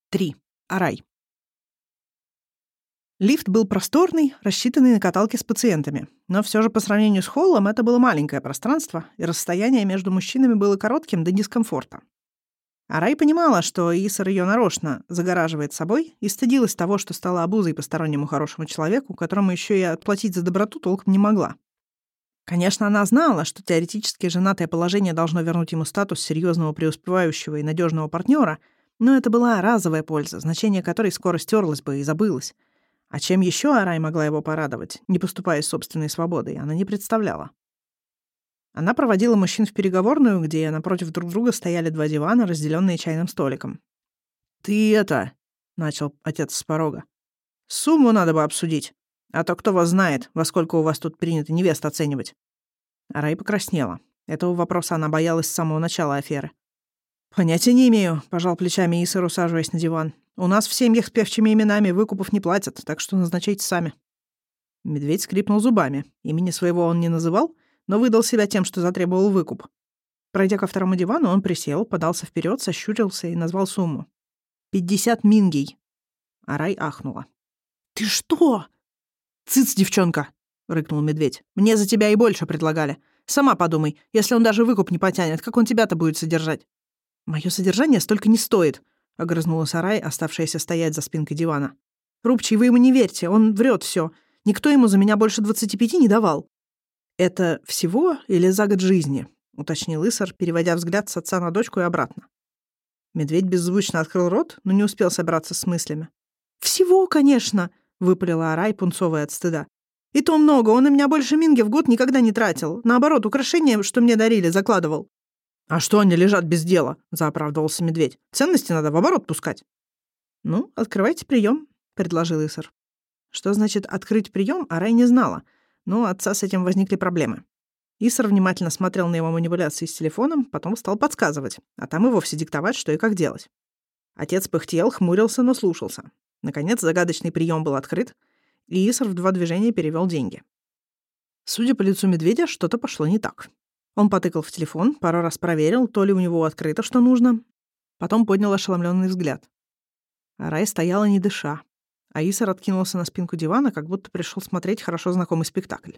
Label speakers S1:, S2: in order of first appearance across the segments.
S1: 3. Арай. Лифт был просторный, рассчитанный на каталке с пациентами. Но все же по сравнению с холлом это было маленькое пространство, и расстояние между мужчинами было коротким до дискомфорта. Арай понимала, что Исар ее нарочно загораживает собой, и стыдилась того, что стала обузой постороннему хорошему человеку, которому еще и отплатить за доброту толком не могла. Конечно, она знала, что теоретически женатое положение должно вернуть ему статус серьезного преуспевающего и надежного партнера, но это была разовая польза, значение которой скоро стерлось бы и забылось. А чем еще Арай могла его порадовать, не поступая собственной свободой, она не представляла. Она проводила мужчин в переговорную, где напротив друг друга стояли 2 дивана, разделенные чайным столиком. «Ты это...» — начал отец с порога. «Сумму надо бы обсудить. А то кто вас знает, во сколько у вас тут принято невест оценивать». Арай покраснела. Этого вопроса она боялась с самого начала аферы. «Понятия не имею», — пожал плечами Исар, усаживаясь на диван. «У нас в семьях с певчими именами выкупов не платят, так что назначайте сами». Медведь скрипнул зубами. Имени своего он не называл, но выдал себя тем, что затребовал выкуп. Пройдя ко второму дивану, он присел, подался вперед, сощурился и назвал сумму. 50 мингей. Арай ахнула. «Ты что?» «Цыц, девчонка!» — рыкнул медведь. «Мне за тебя и больше предлагали. Сама подумай, если он даже выкуп не потянет, как он тебя-то будет содержать?» «Мое содержание столько не стоит», — огрызнулась Арай, оставшаяся стоять за спинкой дивана. «Рубчий, вы ему не верьте, он врет все. Никто ему за меня больше 25 не давал». «Это всего или за год жизни?» — уточнил Исар, переводя взгляд с отца на дочку и обратно. Медведь беззвучно открыл рот, но не успел собраться с мыслями. «Всего, конечно!» — выпалила Арай, пунцовая от стыда. «И то много, он на меня больше минги в год никогда не тратил. Наоборот, украшения, что мне дарили, закладывал». «А что они лежат без дела?» — заоправдывался медведь. «Ценности надо в оборот пускать». «Ну, открывайте прием», — предложил Исар. Что значит «открыть прием», Арай не знала, но у отца с этим возникли проблемы. Исар внимательно смотрел на его манипуляции с телефоном, потом стал подсказывать, а там и вовсе диктовать, что и как делать. Отец пыхтел, хмурился, но слушался. Наконец, загадочный прием был открыт, и Исар в 2 движения перевел деньги. Судя по лицу медведя, что-то пошло не так. Он потыкал в телефон, пару раз проверил, то ли у него открыто, что нужно. Потом поднял ошеломленный взгляд. Арай стояла не дыша, а Исар откинулся на спинку дивана, как будто пришел смотреть хорошо знакомый спектакль.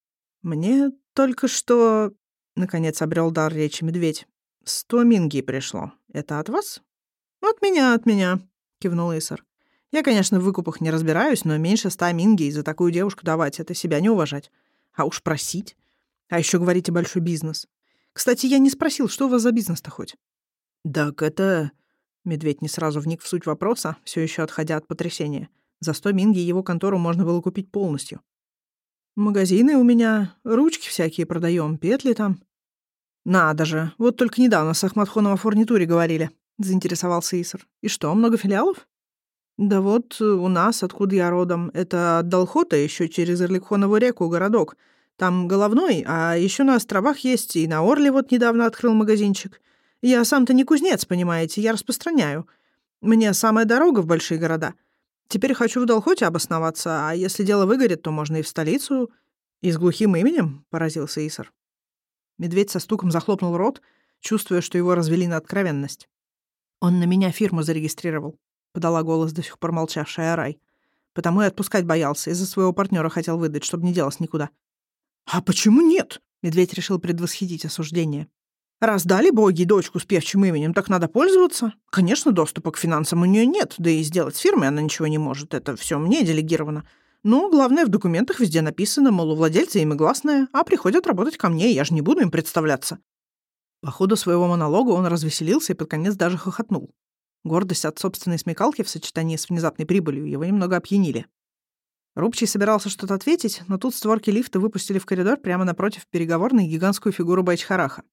S1: «Мне только что...» — наконец обрел дар речи медведь. 100 мингей пришло. Это от вас?» От меня», — кивнул Исар. «Я, конечно, в выкупах не разбираюсь, но меньше 100 мингей за такую девушку давать — это себя не уважать. А уж просить. А еще говорите большой бизнес. Кстати, я не спросил, что у вас за бизнес-то хоть?» «Так это...» Медведь не сразу вник в суть вопроса, все еще отходя от потрясения. За 100 мингей его контору можно было купить полностью. «Магазины у меня, ручки всякие продаем, петли там». «Надо же, вот только недавно с Ахматхоном о фурнитуре говорили», — заинтересовался Исар. «И что, много филиалов?» «Да вот у нас, откуда я родом, это от Далхота, еще через Ирликхонову реку городок. Там головной, а еще на островах есть, и на Орле вот недавно открыл магазинчик. Я сам-то не кузнец, понимаете, я распространяю. Мне самая дорога в большие города. Теперь хочу в Далхоте обосноваться, а если дело выгорит, то можно и в столицу. И с глухим именем», — поразился Исар. Медведь со стуком захлопнул рот, чувствуя, что его развели на откровенность. «Он на меня фирму зарегистрировал», — подала голос до сих пор молчавшая Арай. «Потому и отпускать боялся, из-за своего партнера хотел выдать, чтобы не делось никуда». «А почему нет?» — медведь решил предвосхитить осуждение. «Раз дали боги дочку с певчим именем, так надо пользоваться. Конечно, доступа к финансам у нее нет, да и сделать с фирмой она ничего не может, это все мне делегировано. Но главное, в документах везде написано, мол, у владельца имя гласное, а приходят работать ко мне, я же не буду им представляться». По ходу своего монолога он развеселился и под конец даже хохотнул. Гордость от собственной смекалки в сочетании с внезапной прибылью его немного опьянили. Рубчий собирался что-то ответить, но тут створки лифта выпустили в коридор прямо напротив переговорной гигантскую фигуру Байчхараха.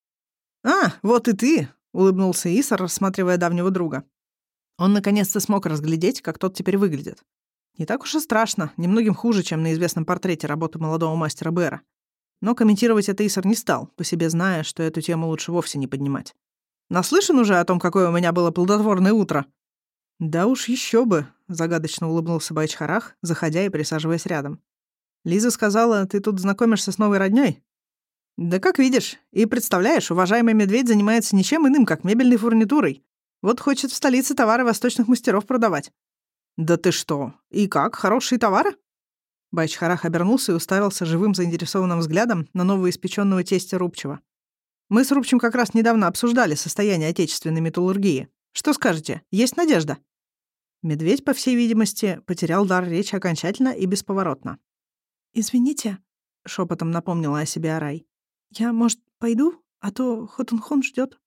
S1: «А, вот и ты!» — улыбнулся Исар, рассматривая давнего друга. Он наконец-то смог разглядеть, как тот теперь выглядит. Не так уж и страшно, немногим хуже, чем на известном портрете работы молодого мастера Бэра. Но комментировать это Исар не стал, по себе зная, что эту тему лучше вовсе не поднимать. «Наслышан уже о том, какое у меня было плодотворное утро?» «Да уж еще бы», — загадочно улыбнулся Байчхарах, заходя и присаживаясь рядом. «Лиза сказала, ты тут знакомишься с новой роднёй?» «Да как видишь. И представляешь, уважаемый медведь занимается ничем иным, как мебельной фурнитурой. Вот хочет в столице товары восточных мастеров продавать». «Да ты что? И как, хорошие товары?» Байчхарах обернулся и уставился живым заинтересованным взглядом на новоиспеченного тестя Рубчева. «Мы с Рубчем как раз недавно обсуждали состояние отечественной металлургии. Что скажете, есть надежда?» Медведь, по всей видимости, потерял дар речи окончательно и бесповоротно. «Извините», — шепотом напомнила о себе Арай. «Я, может, пойду? А то Хотунхон ждет».